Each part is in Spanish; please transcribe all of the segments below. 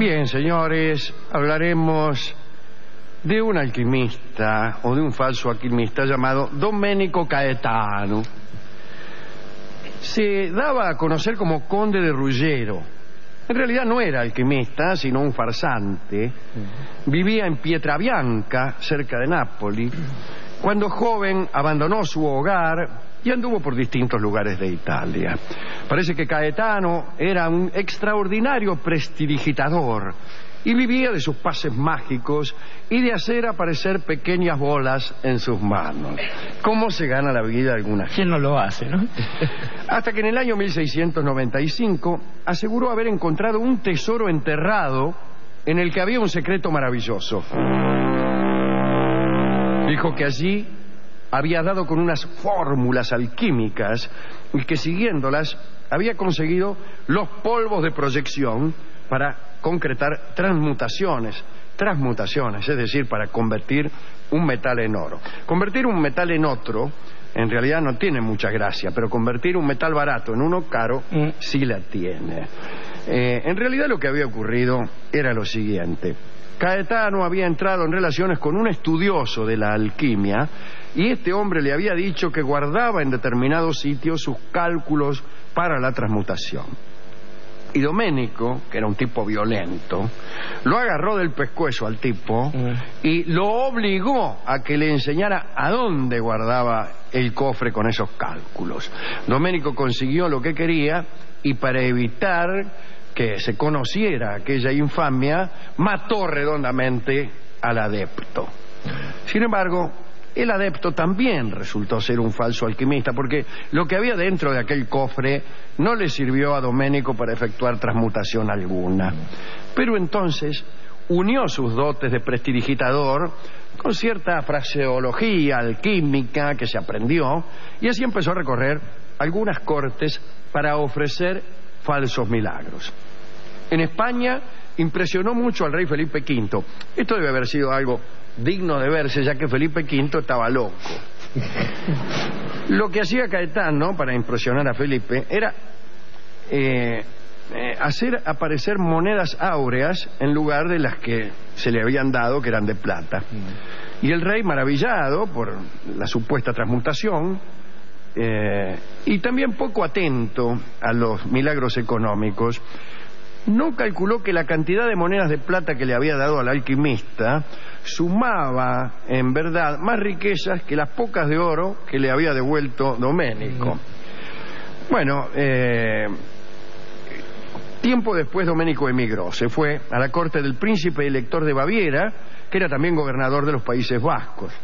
Bien, señores, hablaremos de un alquimista o de un falso alquimista llamado Domenico Caetano. Se daba a conocer como conde de Ruggiero. En realidad no era alquimista, sino un farsante. Vivía en Pietrabianca, cerca de Nápoles. Cuando joven abandonó su hogar y anduvo por distintos lugares de Italia. Parece que Caetano era un extraordinario prestidigitador y vivía de sus pases mágicos y de hacer aparecer pequeñas bolas en sus manos. ¿Cómo se gana la vida alguna gente? ¿Quién no lo hace, no? Hasta que en el año 1695 aseguró haber encontrado un tesoro enterrado en el que había un secreto maravilloso. Dijo que allí había dado con unas fórmulas alquímicas y que siguiéndolas había conseguido los polvos de proyección para concretar transmutaciones, es decir, para convertir un metal en oro. Convertir un metal en otro en realidad no tiene mucha gracia, pero convertir un metal barato en uno caro sí la tiene. En realidad lo que había ocurrido era lo siguiente. Caetano había entrado en relaciones con un estudioso de la alquimia y este hombre le había dicho que guardaba en determinados sitios sus cálculos para la transmutación. Y Domenico, que era un tipo violento, lo agarró del pescuezo al tipo y lo obligó a que le enseñara a dónde guardaba el cofre con esos cálculos. Domenico consiguió lo que quería y para evitar que se conociera aquella infamia, mató redondamente al adepto. Sin embargo, el adepto también resultó ser un falso alquimista, porque lo que había dentro de aquel cofre no le sirvió a Domenico para efectuar transmutación alguna. Pero entonces unió sus dotes de prestidigitador con cierta fraseología alquímica que se aprendió, y así empezó a recorrer algunas cortes para ofrecer falsos milagros. En España impresionó mucho al rey Felipe V. Esto debe haber sido algo digno de verse, ya que Felipe V estaba loco. Lo que hacía Caetano para impresionar a Felipe era hacer aparecer monedas áureas en lugar de las que se le habían dado, que eran de plata. Y el rey, maravillado por la supuesta transmutación, y también poco atento a los milagros económicos, no calculó que la cantidad de monedas de plata que le había dado al alquimista sumaba, en verdad, más riquezas que las pocas de oro que le había devuelto Domenico. Bueno, tiempo después Domenico emigró, se fue a la corte del príncipe elector de Baviera, que era también gobernador de los Países Vascos.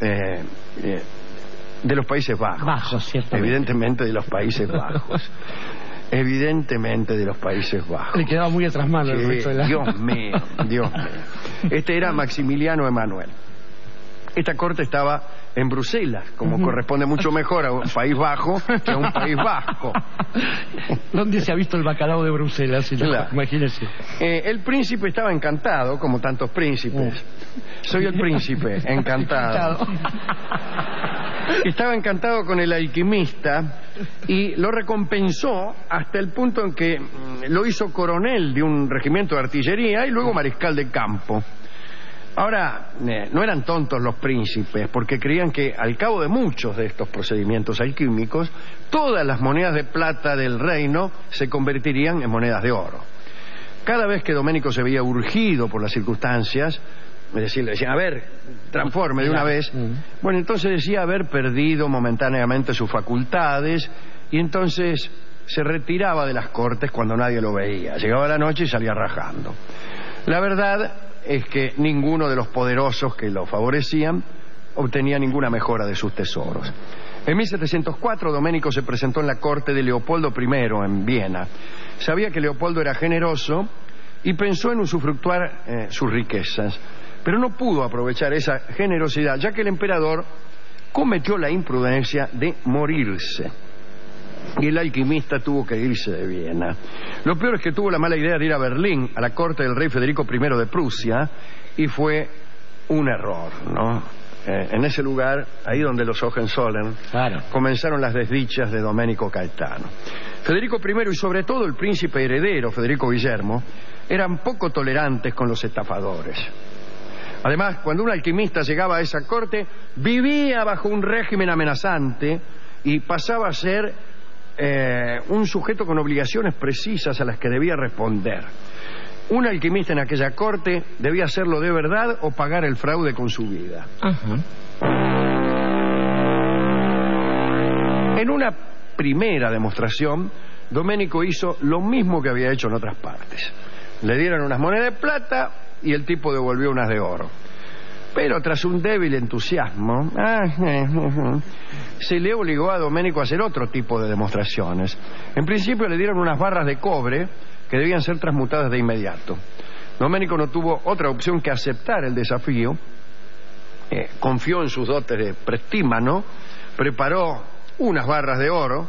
De los Países Bajos. Bajos, ciertamente. Evidentemente de los Países Bajos. Evidentemente de los Países Bajos. Le quedaba muy atrás mano el resto de la... Dios mío. Este era Maximiliano Emanuel. Esta corte estaba en Bruselas, como corresponde mucho mejor a un país bajo que a un país vasco. ¿Dónde se ha visto el bacalao de Bruselas? Claro. Imagínese. El príncipe estaba encantado, como tantos príncipes. Soy el príncipe, encantado. Estaba encantado con el alquimista y lo recompensó hasta el punto en que lo hizo coronel de un regimiento de artillería y luego mariscal de campo. Ahora, no eran tontos los príncipes, porque creían que al cabo de muchos de estos procedimientos alquímicos, todas las monedas de plata del reino se convertirían en monedas de oro. Cada vez que Domenico se veía urgido por las circunstancias, es decir, le decían, a ver, transforme de una vez. Bueno, entonces decía haber perdido momentáneamente sus facultades y entonces se retiraba de las cortes cuando nadie lo veía. Llegaba la noche y salía rajando. La verdad es que ninguno de los poderosos que lo favorecían obtenía ninguna mejora de sus tesoros. En 1704 Domenico se presentó en la corte de Leopoldo I en Viena. Sabía que Leopoldo era generoso y pensó en usufructuar sus riquezas, pero no pudo aprovechar esa generosidad, ya que el emperador cometió la imprudencia de morirse. Y el alquimista tuvo que irse de Viena. Lo peor es que tuvo la mala idea de ir a Berlín, a la corte del rey Federico I de Prusia, y fue un error, ¿no? en ese lugar, ahí donde los Hohenzollern, Claro. comenzaron las desdichas de Domenico Caetano. Federico I y sobre todo el príncipe heredero, Federico Guillermo, eran poco tolerantes con los estafadores. Además, cuando un alquimista llegaba a esa corte, vivía bajo un régimen amenazante y pasaba a ser un sujeto con obligaciones precisas a las que debía responder. Un alquimista en aquella corte debía hacerlo de verdad o pagar el fraude con su vida. Ajá. En una primera demostración, Domenico hizo lo mismo que había hecho en otras partes. Le dieron unas monedas de plata y el tipo devolvió unas de oro. Pero tras un débil entusiasmo, se le obligó a Domenico a hacer otro tipo de demostraciones. En principio le dieron unas barras de cobre que debían ser transmutadas de inmediato. Domenico no tuvo otra opción que aceptar el desafío. Confió en sus dotes de prestímano, preparó unas barras de oro,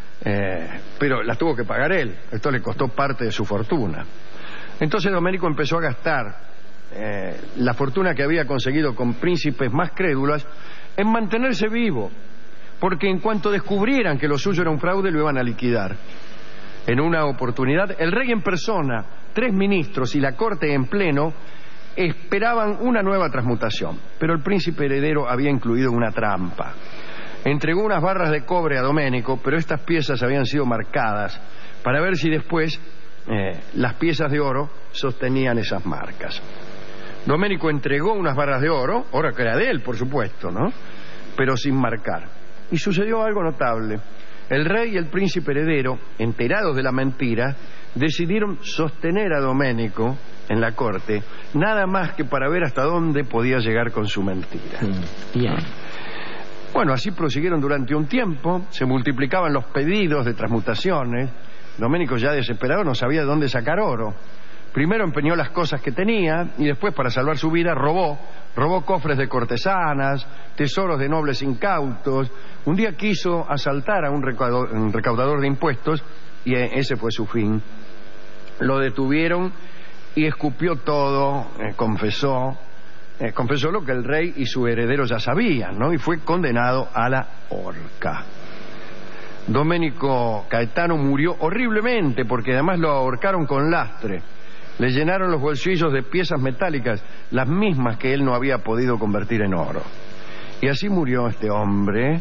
pero las tuvo que pagar él. Esto le costó parte de su fortuna. Entonces Domenico empezó a gastar la fortuna que había conseguido con príncipes más crédulos en mantenerse vivo, porque en cuanto descubrieran que lo suyo era un fraude, lo iban a liquidar. En una oportunidad, el rey en persona, 3 ministros y la corte en pleno esperaban una nueva transmutación, pero el príncipe heredero había incluido una trampa. Entregó unas barras de cobre a Domenico, pero estas piezas habían sido marcadas para ver si después las piezas de oro sostenían esas marcas. Domenico entregó unas barras de oro que era de él, por supuesto, ¿no? Pero sin marcar. Y sucedió algo notable. El rey y el príncipe heredero, enterados de la mentira, decidieron sostener a Domenico en la corte, nada más que para ver hasta dónde podía llegar con su mentira. Bien. Bueno, así prosiguieron durante un tiempo, se multiplicaban los pedidos de transmutaciones. Domenico, ya desesperado, no sabía de dónde sacar oro. Primero empeñó las cosas que tenía y después, para salvar su vida, robó cofres de cortesanas, tesoros de nobles incautos. Un día quiso asaltar a un recaudador de impuestos y ese fue su fin. Lo detuvieron y escupió todo, confesó lo que el rey y su heredero ya sabían, ¿no? Y fue condenado a la horca. Domenico Caetano murió horriblemente porque además lo ahorcaron con lastre. Le llenaron los bolsillos de piezas metálicas, las mismas que él no había podido convertir en oro. Y así murió este hombre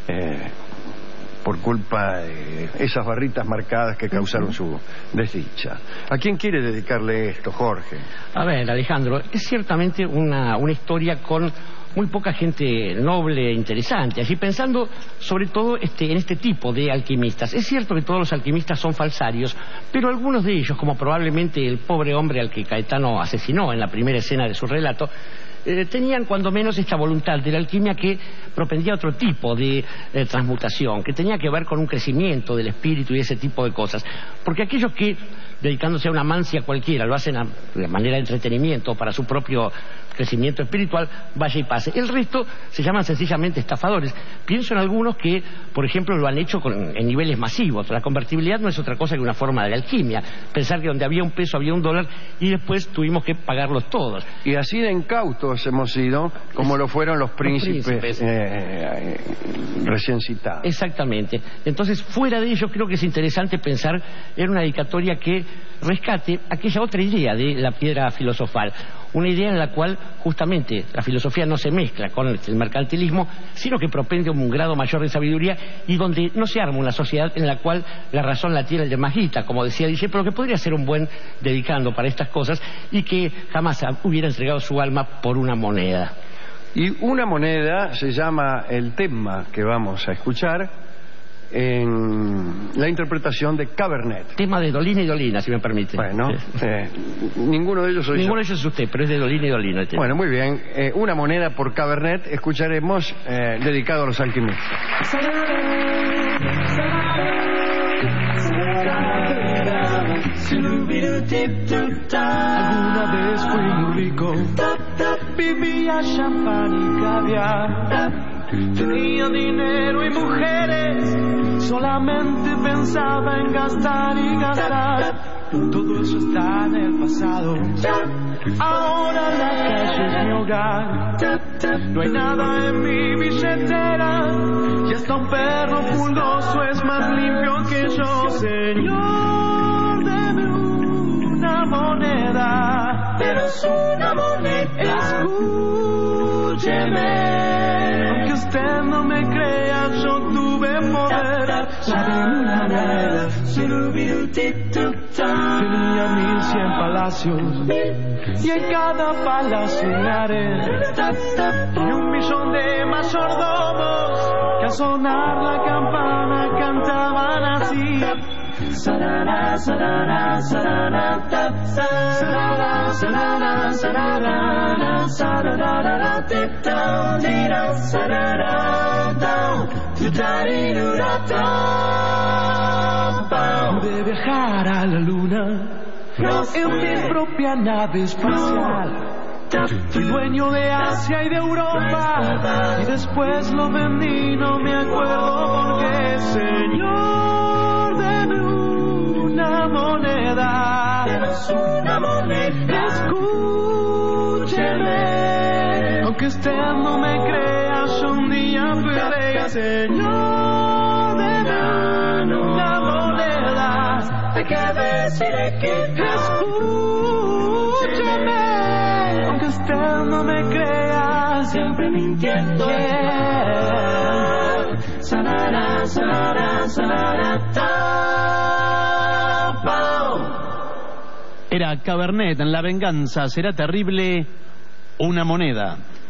por culpa de esas barritas marcadas que causaron su desdicha. ¿A quién quiere dedicarle esto, Jorge? A ver, Alejandro, es ciertamente una historia con muy poca gente noble e interesante. Así pensando sobre todo en este tipo de alquimistas. Es cierto que todos los alquimistas son falsarios, pero algunos de ellos, como probablemente el pobre hombre al que Caetano asesinó en la primera escena de su relato, tenían cuando menos esta voluntad de la alquimia que propendía a otro tipo de transmutación, que tenía que ver con un crecimiento del espíritu y ese tipo de cosas. Porque aquellos que, dedicándose a una mancia cualquiera, lo hacen de manera de entretenimiento para su propio crecimiento espiritual, vaya y pase. El resto se llaman sencillamente estafadores. Pienso en algunos que, por ejemplo, lo han hecho en niveles masivos. La convertibilidad no es otra cosa que una forma de alquimia. Pensar que donde había un peso había $1 y después tuvimos que pagarlos todos. Y así de incautos hemos sido, como lo fueron los príncipes. Recién citados. Exactamente. Entonces, fuera de ello, creo que es interesante pensar en una dedicatoria que rescate aquella otra idea de la piedra filosofal. Una idea en la cual justamente la filosofía no se mezcla con el mercantilismo, sino que propende un grado mayor de sabiduría y donde no se arma una sociedad en la cual la razón la tiene el de más guita, como decía Dice, pero que podría ser un buen dedicando para estas cosas y que jamás hubiera entregado su alma por una moneda. Y una moneda se llama el tema que vamos a escuchar en la interpretación de Cabernet. Tema de Dolina y Dolina, si me permite. Bueno, ninguno de ellos soy Ninguno yo. de ellos es usted, pero es de Dolina y Dolina el tema. Bueno, muy bien. Una moneda por Cabernet escucharemos dedicado a los alquimistas. Alguna vez fui muy rico, vivía champán y caviar. Tenía dinero y mujeres, solamente pensaba en gastar y gastar. Todo eso está en el pasado. Ahora la calle es mi hogar. No hay nada en mi billetera y hasta un perro pulgoso es más limpio que yo. Señor, deme una moneda, pero es una moneda. Escúcheme, aunque usted no me crea, yo tuve poder. Una moneda. Tenía 1100 palacios y en cada palacio un harén y 1.000.000 de mayordomos que al sonar la campana cantaban así. Sarara, sarara, sarara, tap, sarara, sarara, sarara, sarara, tip, down, dira, sarara, down, tutarirurata. De viajar a la luna en mi propia nave espacial. Fui dueño de Asia y de Europa y después lo vendí, no me acuerdo por qué. Señor, deme una moneda, escúcheme, aunque usted no me crea, yo un día perderé. Señor, deme una moneda, te quedes que escúcheme, aunque usted no me crea, siempre mintiendo. Sanara, sanara, sanara, tapao. Era Cabernet en La venganza será terrible, una moneda.